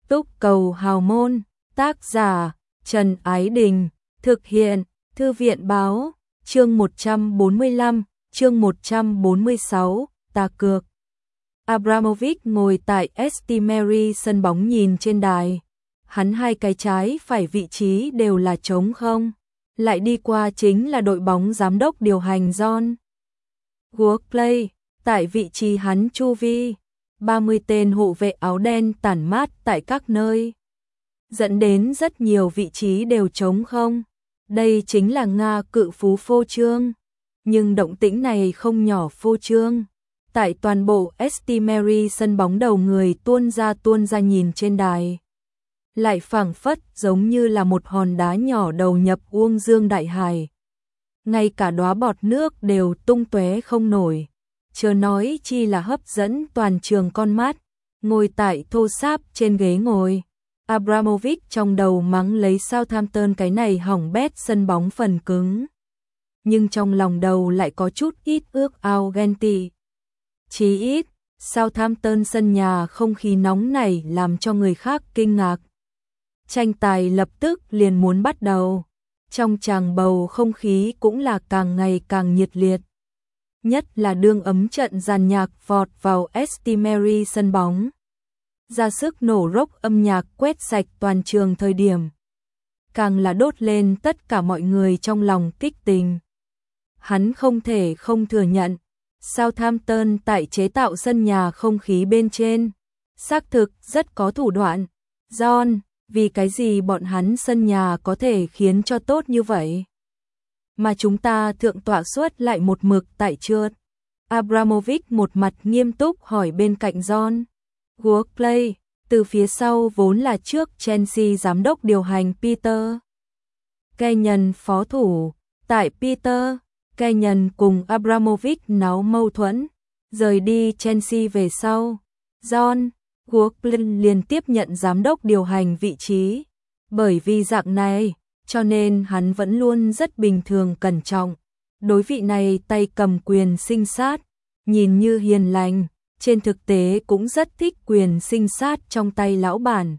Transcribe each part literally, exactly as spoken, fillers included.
Túc cầu hào môn, tác giả Trần Ái Đình, thực hiện Thư viện báo, chương một trăm bốn mươi lăm, chương một trăm bốn mươi sáu, ta cược. Abramovich ngồi tại St. Mary sân bóng nhìn trên đài. Hắn hai cái trái phải vị trí đều là trống không. Lại đi qua chính là đội bóng giám đốc điều hành John Workley. Tại vị trí hắn chu vi, ba mươi tên hộ vệ áo đen tản mát tại các nơi, dẫn đến rất nhiều vị trí đều trống không. Đây chính là Nga cự phú phô trương. Nhưng động tĩnh này không nhỏ phô trương. Tại toàn bộ St. Mary sân bóng đầu người tuôn ra tuôn ra nhìn trên đài. Lại phảng phất giống như là một hòn đá nhỏ đầu nhập uông dương đại hải. Ngay cả đóa bọt nước đều tung tóe không nổi. Chớ nói chi là hấp dẫn toàn trường con mắt. Ngồi tại thô sáp trên ghế ngồi, Abramovich trong đầu mắng lấy Southampton cái này hỏng bét sân bóng phần cứng. Nhưng trong lòng đầu lại có chút ít ước ao ghen tị. Chí ít, Southampton sân nhà không khí nóng này làm cho người khác kinh ngạc. Tranh tài lập tức liền muốn bắt đầu. Trong tràng bầu không khí cũng là càng ngày càng nhiệt liệt. Nhất là đương ấm trận dàn nhạc vọt vào St. Mary sân bóng. Ra sức nổ rock âm nhạc quét sạch toàn trường thời điểm. Càng là đốt lên tất cả mọi người trong lòng kích tình. Hắn không thể không thừa nhận. Southampton tại chế tạo sân nhà không khí bên trên. Xác thực rất có thủ đoạn. John, vì cái gì bọn hắn sân nhà có thể khiến cho tốt như vậy? Mà chúng ta thượng tọa suất lại một mực tại trượt. Abramovich một mặt nghiêm túc hỏi bên cạnh John Workley, từ phía sau vốn là trước Chelsea giám đốc điều hành Peter Kenyon phó thủ. Tại Peter Kenyon cùng Abramovich náo mâu thuẫn, rời đi Chelsea về sau, John Workley liền tiếp nhận giám đốc điều hành vị trí. Bởi vì dạng này, cho nên hắn vẫn luôn rất bình thường cẩn trọng. Đối vị này tay cầm quyền sinh sát, nhìn như hiền lành, trên thực tế cũng rất thích quyền sinh sát trong tay lão bản.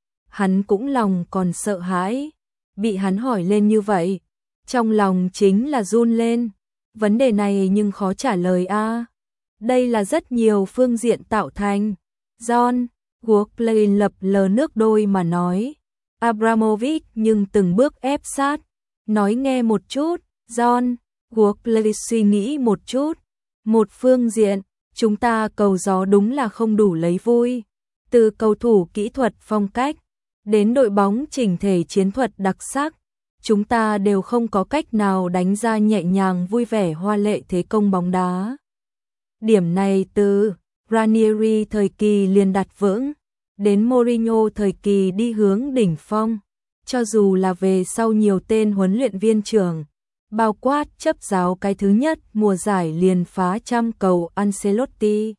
Hắn cũng lòng còn sợ hãi, bị hắn hỏi lên như vậy, trong lòng chính là run lên. Vấn đề này nhưng khó trả lời a. À. Đây là rất nhiều phương diện tạo thành. John Workley lập lờ nước đôi mà nói. Abramovich nhưng từng bước ép sát, nói nghe một chút. John Workley suy nghĩ một chút. Một phương diện, chúng ta cầu gió đúng là không đủ lấy vui. Từ cầu thủ kỹ thuật phong cách, đến đội bóng chỉnh thể chiến thuật đặc sắc, chúng ta đều không có cách nào đánh ra nhẹ nhàng vui vẻ hoa lệ thế công bóng đá. Điểm này từ Ranieri thời kỳ liền đặt vững, đến Mourinho thời kỳ đi hướng đỉnh phong, cho dù là về sau nhiều tên huấn luyện viên trưởng, bao quát chấp giáo cái thứ nhất mùa giải liền phá trăm cầu Ancelotti,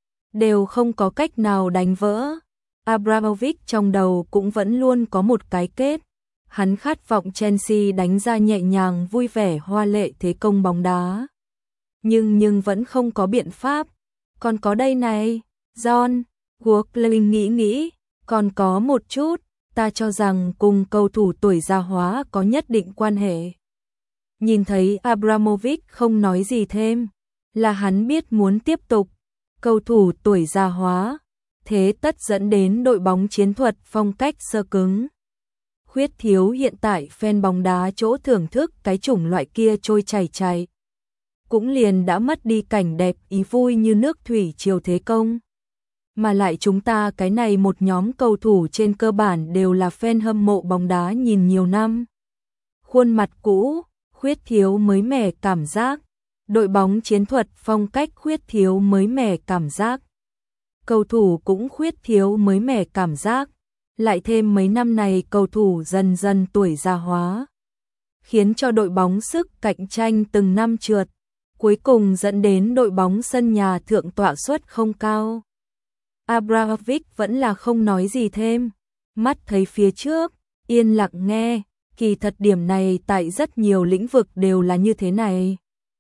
đều không có cách nào đánh vỡ. Abramovich trong đầu cũng vẫn luôn có một cái kết, hắn khát vọng Chelsea đánh ra nhẹ nhàng vui vẻ hoa lệ thế công bóng đá. Nhưng nhưng vẫn không có biện pháp. Còn có đây này, John Workley nghĩ nghĩ, còn có một chút, ta cho rằng cùng cầu thủ tuổi già hóa có nhất định quan hệ. Nhìn thấy Abramovich không nói gì thêm, là hắn biết muốn tiếp tục. Cầu thủ tuổi già hóa, thế tất dẫn đến đội bóng chiến thuật phong cách sơ cứng. Khuyết thiếu hiện tại fan bóng đá chỗ thưởng thức cái chủng loại kia trôi chảy chảy. Cũng liền đã mất đi cảnh đẹp ý vui như nước thủy triều thế công. Mà lại chúng ta cái này một nhóm cầu thủ trên cơ bản đều là fan hâm mộ bóng đá nhìn nhiều năm. Khuôn mặt cũ, khuyết thiếu mới mẻ cảm giác. Đội bóng chiến thuật phong cách khuyết thiếu mới mẻ cảm giác. Cầu thủ cũng khuyết thiếu mới mẻ cảm giác. Lại thêm mấy năm này cầu thủ dần dần tuổi già hóa, khiến cho đội bóng sức cạnh tranh từng năm trượt, cuối cùng dẫn đến đội bóng sân nhà thượng tọa suất không cao. Abramovich vẫn là không nói gì thêm, mắt thấy phía trước, yên lặng nghe. Kỳ thật điểm này tại rất nhiều lĩnh vực đều là như thế này.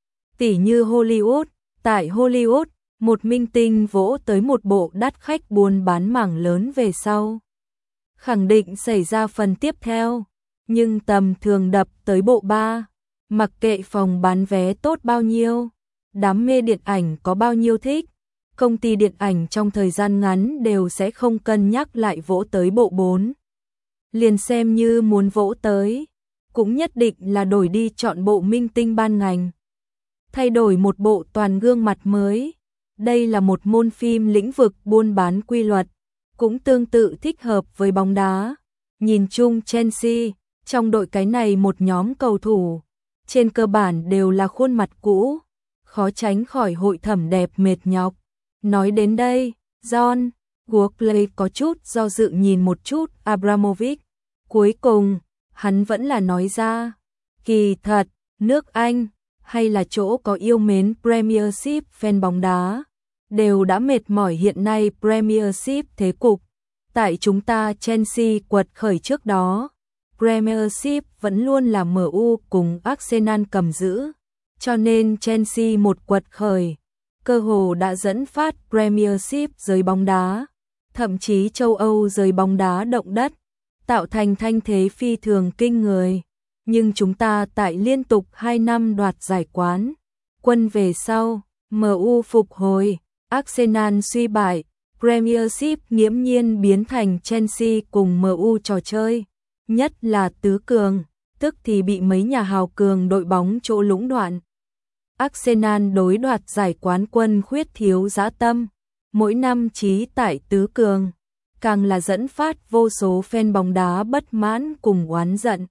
Tỉ như Hollywood, tại Hollywood, một minh tinh vỗ tới một bộ đắt khách buôn bán mảng lớn về sau, khẳng định xảy ra phần tiếp theo, nhưng tầm thường đập tới bộ ba, mặc kệ phòng bán vé tốt bao nhiêu, đám mê điện ảnh có bao nhiêu thích, công ty điện ảnh trong thời gian ngắn đều sẽ không cân nhắc lại vỗ tới bộ bốn. Liền xem như muốn vỗ tới, cũng nhất định là đổi đi chọn bộ minh tinh ban ngành. Thay đổi một bộ toàn gương mặt mới. Đây là một môn phim lĩnh vực buôn bán quy luật, cũng tương tự thích hợp với bóng đá. Nhìn chung Chelsea, trong đội cái này một nhóm cầu thủ, trên cơ bản đều là khuôn mặt cũ, khó tránh khỏi hội thẩm đẹp mệt nhọc. Nói đến đây, John Workley có chút do dự nhìn một chút Abramovich. Cuối cùng, hắn vẫn là nói ra, kỳ thật, nước Anh, hay là chỗ có yêu mến Premiership fan bóng đá, đều đã mệt mỏi hiện nay Premiership thế cục. Tại chúng ta Chelsea quật khởi trước đó, Premiership vẫn luôn là em u cùng Arsenal cầm giữ, cho nên Chelsea một quật khởi, cơ hồ đã dẫn phát Premiership giới bóng đá, thậm chí châu Âu giới bóng đá động đất, tạo thành thanh thế phi thường kinh người. Nhưng chúng ta tại liên tục hai năm đoạt giải quán quân về sau, em u phục hồi, Arsenal suy bại, Premiership nghiễm nhiên biến thành Chelsea cùng em u trò chơi, nhất là tứ cường, tức thì bị mấy nhà hào cường đội bóng chỗ lũng đoạn. Arsenal đối đoạt giải quán quân khuyết thiếu dã tâm, mỗi năm chí tại tứ cường, càng là dẫn phát vô số fan bóng đá bất mãn cùng oán giận.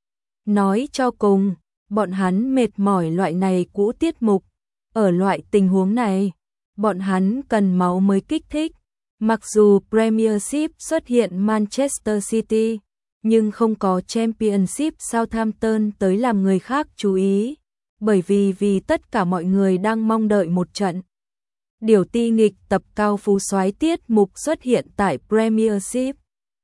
Nói cho cùng, bọn hắn mệt mỏi loại này cũ tiết mục, ở loại tình huống này, bọn hắn cần máu mới kích thích. Mặc dù Premiership xuất hiện Manchester City, nhưng không có Championship Southampton tới làm người khác chú ý, bởi vì vì tất cả mọi người đang mong đợi một trận điều ti nghịch tập cao phú soái tiết mục xuất hiện tại Premiership.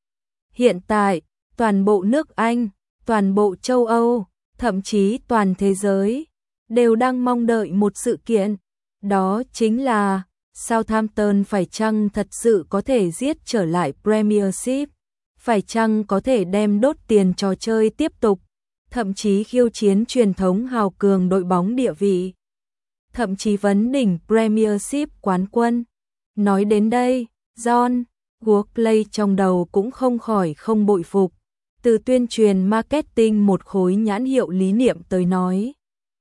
Hiện tại, toàn bộ nước Anh, toàn bộ châu Âu, thậm chí toàn thế giới, đều đang mong đợi một sự kiện, đó chính là Southampton phải chăng thật sự có thể giết trở lại Premiership, phải chăng có thể đem đốt tiền trò chơi tiếp tục, thậm chí khiêu chiến truyền thống hào cường đội bóng địa vị, thậm chí vấn đỉnh Premiership quán quân. Nói đến đây, John Workley trong đầu cũng không khỏi không bội phục. Từ tuyên truyền marketing một khối nhãn hiệu lý niệm tới nói,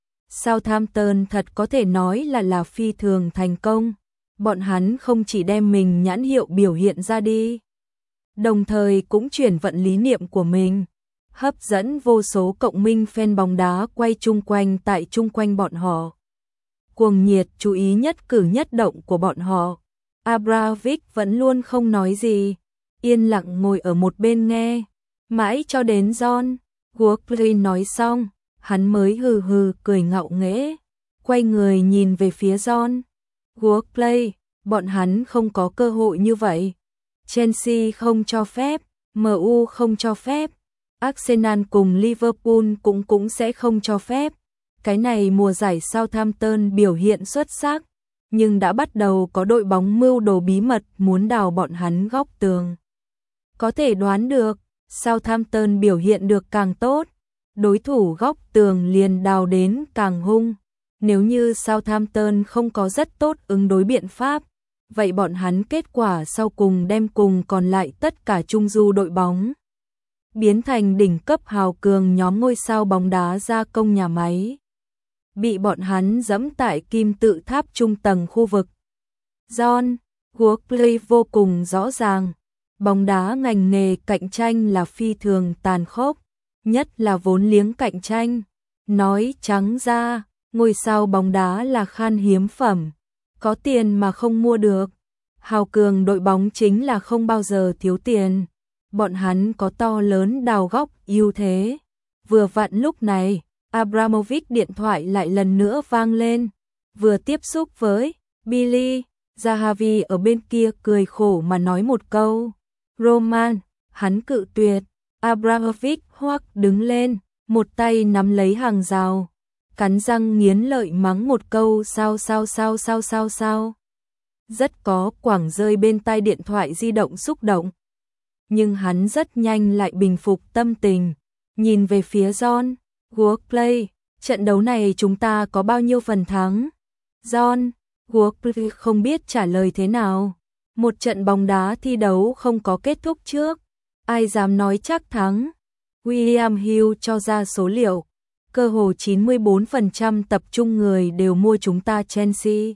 Southampton thật có thể nói là là phi thường thành công. Bọn hắn không chỉ đem mình nhãn hiệu biểu hiện ra đi, đồng thời cũng chuyển vận lý niệm của mình, hấp dẫn vô số cộng minh fan bóng đá quay chung quanh tại chung quanh bọn họ. Cuồng nhiệt chú ý nhất cử nhất động của bọn họ. Abramovich vẫn luôn không nói gì, yên lặng ngồi ở một bên nghe, mãi cho đến John Workley nói xong, hắn mới hừ hừ cười ngạo nghễ, quay người nhìn về phía John Workley. Bọn hắn không có cơ hội như vậy. Chelsea không cho phép, em u không cho phép, Arsenal cùng Liverpool cũng cũng sẽ không cho phép. Cái này mùa giải Southampton biểu hiện xuất sắc, nhưng đã bắt đầu có đội bóng mưu đồ bí mật muốn đào bọn hắn góc tường. Có thể đoán được, Southampton biểu hiện được càng tốt, đối thủ góc tường liền đào đến càng hung. Nếu như Southampton không có rất tốt ứng đối biện pháp, vậy bọn hắn kết quả sau cùng đem cùng còn lại tất cả trung du đội bóng biến thành đỉnh cấp hào cường nhóm ngôi sao bóng đá gia công nhà máy, bị bọn hắn dẫm tại kim tự tháp trung tầng khu vực. John Workley vô cùng rõ ràng, bóng đá ngành nghề cạnh tranh là phi thường tàn khốc, nhất là vốn liếng cạnh tranh. Nói trắng ra, ngôi sao bóng đá là khan hiếm phẩm, có tiền mà không mua được. Hào cường đội bóng chính là không bao giờ thiếu tiền, bọn hắn có to lớn đào góc ưu thế. Vừa vặn lúc này, Abramovich điện thoại lại lần nữa vang lên, vừa tiếp xúc với Billy, Zahavi ở bên kia cười khổ mà nói một câu, Roman, hắn cự tuyệt. Abramovich hoắc đứng lên, một tay nắm lấy hàng rào, cắn răng nghiến lợi mắng một câu sao sao sao sao sao sao. Rất có quảng rơi bên tai điện thoại di động xúc động. nhưng hắn rất nhanh lại bình phục tâm tình, nhìn về phía John. Workplay, trận đấu này chúng ta có bao nhiêu phần thắng? John, Workplay không biết trả lời thế nào. Một trận bóng đá thi đấu không có kết thúc trước, ai dám nói chắc thắng. William Hill cho ra số liệu, cơ hồ chín mươi bốn phần trăm tập trung người đều mua chúng ta Chelsea,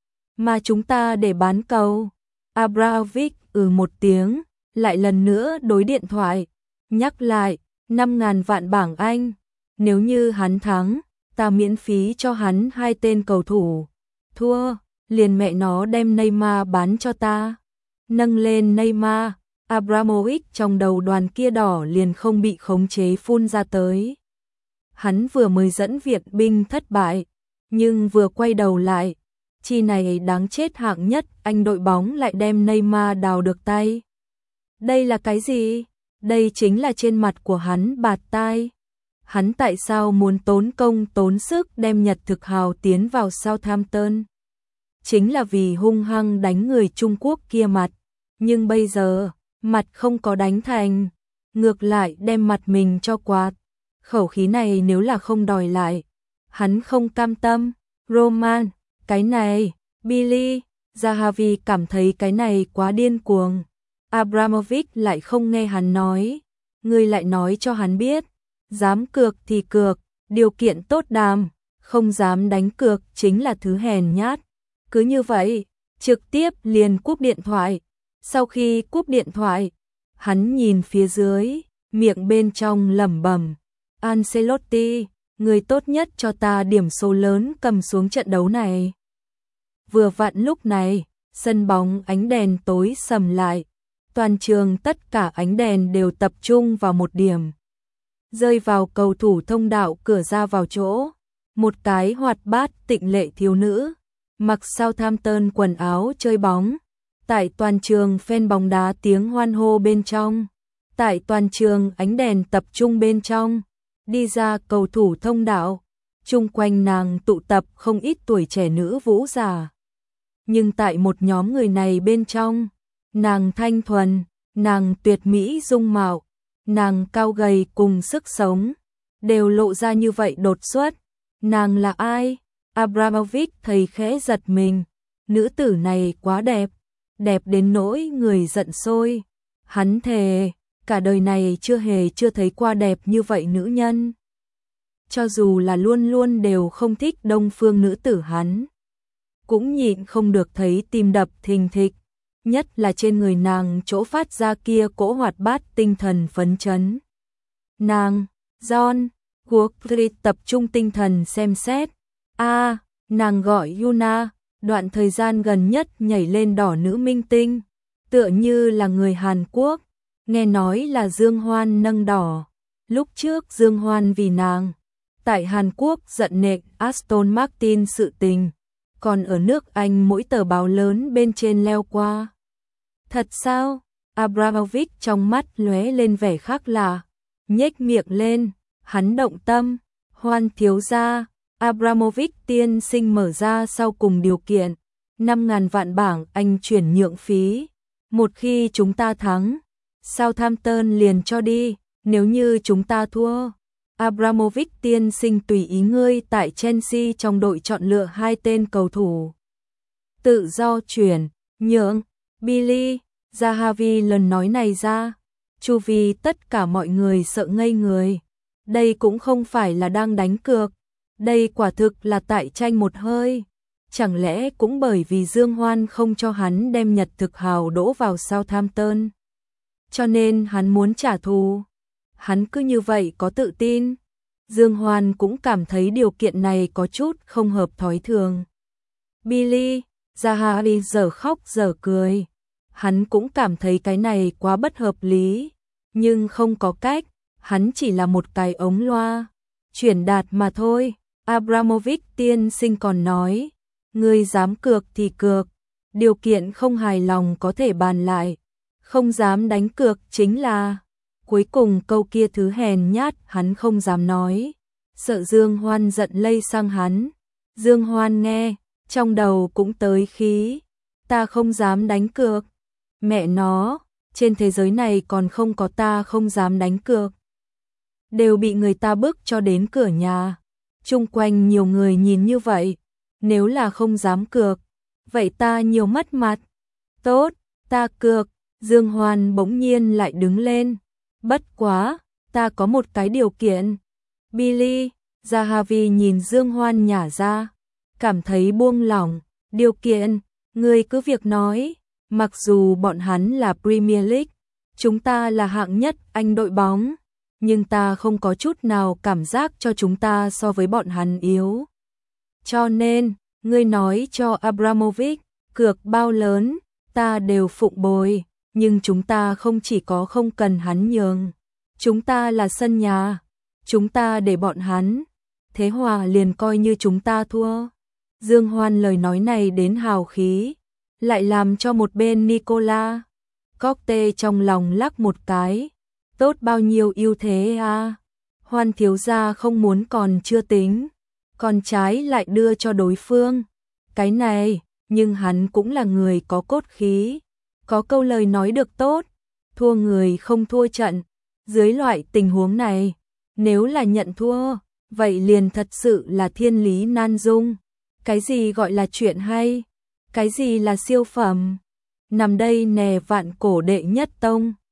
mà chúng ta để bán cầu. Abramovich ừ một tiếng, lại lần nữa đối điện thoại, nhắc lại, năm ngàn vạn bảng Anh, nếu như hắn thắng, ta miễn phí cho hắn hai tên cầu thủ, thua, liền mẹ nó đem Neymar bán cho ta. Nâng lên Neymar, Abramovich trong đầu đoàn kia đỏ liền không bị khống chế phun ra tới. Hắn vừa mới dẫn viện binh thất bại, nhưng vừa quay đầu lại, chi này đáng chết hạng nhất, anh đội bóng lại đem Neymar đào được tay. Đây là cái gì? Đây chính là trên mặt của hắn bạt tai. Hắn tại sao muốn tốn công tốn sức đem Nhật Thực Hào tiến vào Southampton? Chính là vì hung hăng đánh người Trung Quốc kia mặt. Nhưng bây giờ, mặt không có đánh thành, ngược lại đem mặt mình cho quạt. Khẩu khí này nếu là không đòi lại, hắn không cam tâm. Roman, cái này, Billy, Zahavi cảm thấy cái này quá điên cuồng. Abramovich lại không nghe hắn nói, người lại nói cho hắn biết, dám cược thì cược, điều kiện tốt đàm, không dám đánh cược chính là thứ hèn nhát. Cứ như vậy, trực tiếp liền cúp điện thoại. Sau khi cúp điện thoại, hắn nhìn phía dưới, miệng bên trong lẩm bẩm, Ancelotti, người tốt nhất cho ta điểm số lớn cầm xuống trận đấu này. Vừa vặn lúc này, sân bóng ánh đèn tối sầm lại, toàn trường tất cả ánh đèn đều tập trung vào một điểm, rơi vào cầu thủ thông đạo cửa ra vào chỗ, một cái hoạt bát tịnh lệ thiếu nữ, mặc Southampton quần áo chơi bóng. Tại toàn trường fan bóng đá tiếng hoan hô bên trong, tại toàn trường ánh đèn tập trung bên trong, đi ra cầu thủ thông đạo, chung quanh nàng tụ tập không ít tuổi trẻ nữ vũ giả. Nhưng tại một nhóm người này bên trong, nàng thanh thuần, nàng tuyệt mỹ dung mạo, nàng cao gầy cùng sức sống, đều lộ ra như vậy đột xuất. Nàng là ai? Abramovich thấy khẽ giật mình, nữ tử này quá đẹp. Đẹp đến nỗi người giận sôi. Hắn thề, cả đời này chưa hề chưa thấy qua đẹp như vậy nữ nhân. Cho dù là luôn luôn đều không thích đông phương nữ tử hắn, cũng nhịn không được thấy tim đập thình thịch, nhất là trên người nàng chỗ phát ra kia cỗ hoạt bát tinh thần phấn chấn. Nàng, John, Workplay tập trung tinh thần xem xét. A, à, nàng gọi Yuna. Đoạn thời gian gần nhất nhảy lên đỏ nữ minh tinh, tựa như là người Hàn Quốc, nghe nói là Dương Hoan nâng đỏ. Lúc trước Dương Hoan vì nàng, tại Hàn Quốc giận nện Aston Martin sự tình, còn ở nước Anh mỗi tờ báo lớn bên trên leo qua. Thật sao? Abramovich trong mắt lóe lên vẻ khác lạ, nhếch miệng lên, hắn động tâm, Hoan thiếu gia. Abramovich tiên sinh mở ra sau cùng điều kiện, năm ngàn vạn bảng Anh chuyển nhượng phí. Một khi chúng ta thắng, Southampton liền cho đi, nếu như chúng ta thua, Abramovich tiên sinh tùy ý ngươi tại Chelsea trong đội chọn lựa hai tên cầu thủ. Tự do chuyển, nhượng, Billy, Zahavi lần nói này ra, chu vi tất cả mọi người sợ ngây người. Đây cũng không phải là đang đánh cược. Đây quả thực là tại tranh một hơi. Chẳng lẽ cũng bởi vì Dương Hoan không cho hắn đem Nhật Thực Hào đỗ vào Southampton, cho nên hắn muốn trả thù? Hắn cứ như vậy có tự tin. Dương Hoan cũng cảm thấy điều kiện này có chút không hợp thói thường. Billy, Zahavi giờ khóc giờ cười. Hắn cũng cảm thấy cái này quá bất hợp lý, nhưng không có cách, hắn chỉ là một cái ống loa truyền đạt mà thôi. Abramovich tiên sinh còn nói, ngươi dám cược thì cược, điều kiện không hài lòng có thể bàn lại, không dám đánh cược chính là. Cuối cùng câu kia thứ hèn nhát hắn không dám nói, sợ Dương Hoan giận lây sang hắn. Dương Hoan nghe, trong đầu cũng tới khí, ta không dám đánh cược. Mẹ nó, trên thế giới này còn không có ta không dám đánh cược. Đều bị người ta bức cho đến cửa nhà. Chung quanh nhiều người nhìn như vậy, nếu là không dám cược, vậy ta nhiều mất mặt. Tốt, ta cược. Dương Hoan bỗng nhiên lại đứng lên. Bất quá, ta có một cái điều kiện. Billy, Zahavi nhìn Dương Hoan nhả ra, cảm thấy buông lỏng. Điều kiện, ngươi cứ việc nói. Mặc dù bọn hắn là Premier League, chúng ta là hạng nhất Anh đội bóng, nhưng ta không có chút nào cảm giác cho chúng ta so với bọn hắn yếu. Cho nên, ngươi nói cho Abramovich, cược bao lớn, ta đều phụng bồi, nhưng chúng ta không chỉ có không cần hắn nhường. Chúng ta là sân nhà, chúng ta để bọn hắn, thế hòa liền coi như chúng ta thua. Dương Hoan lời nói này đến hào khí, lại làm cho một bên Nicola Cockte trong lòng lắc một cái. Tốt bao nhiêu ưu thế à? Hoan thiếu gia không muốn còn chưa tính, còn trái lại đưa cho đối phương. Cái này, nhưng hắn cũng là người có cốt khí, có câu lời nói được tốt, thua người không thua trận. Dưới loại tình huống này, nếu là nhận thua, vậy liền thật sự là thiên lý nan dung. Cái gì gọi là chuyện hay? Cái gì là siêu phẩm? Nằm đây nè vạn cổ đệ nhất tông.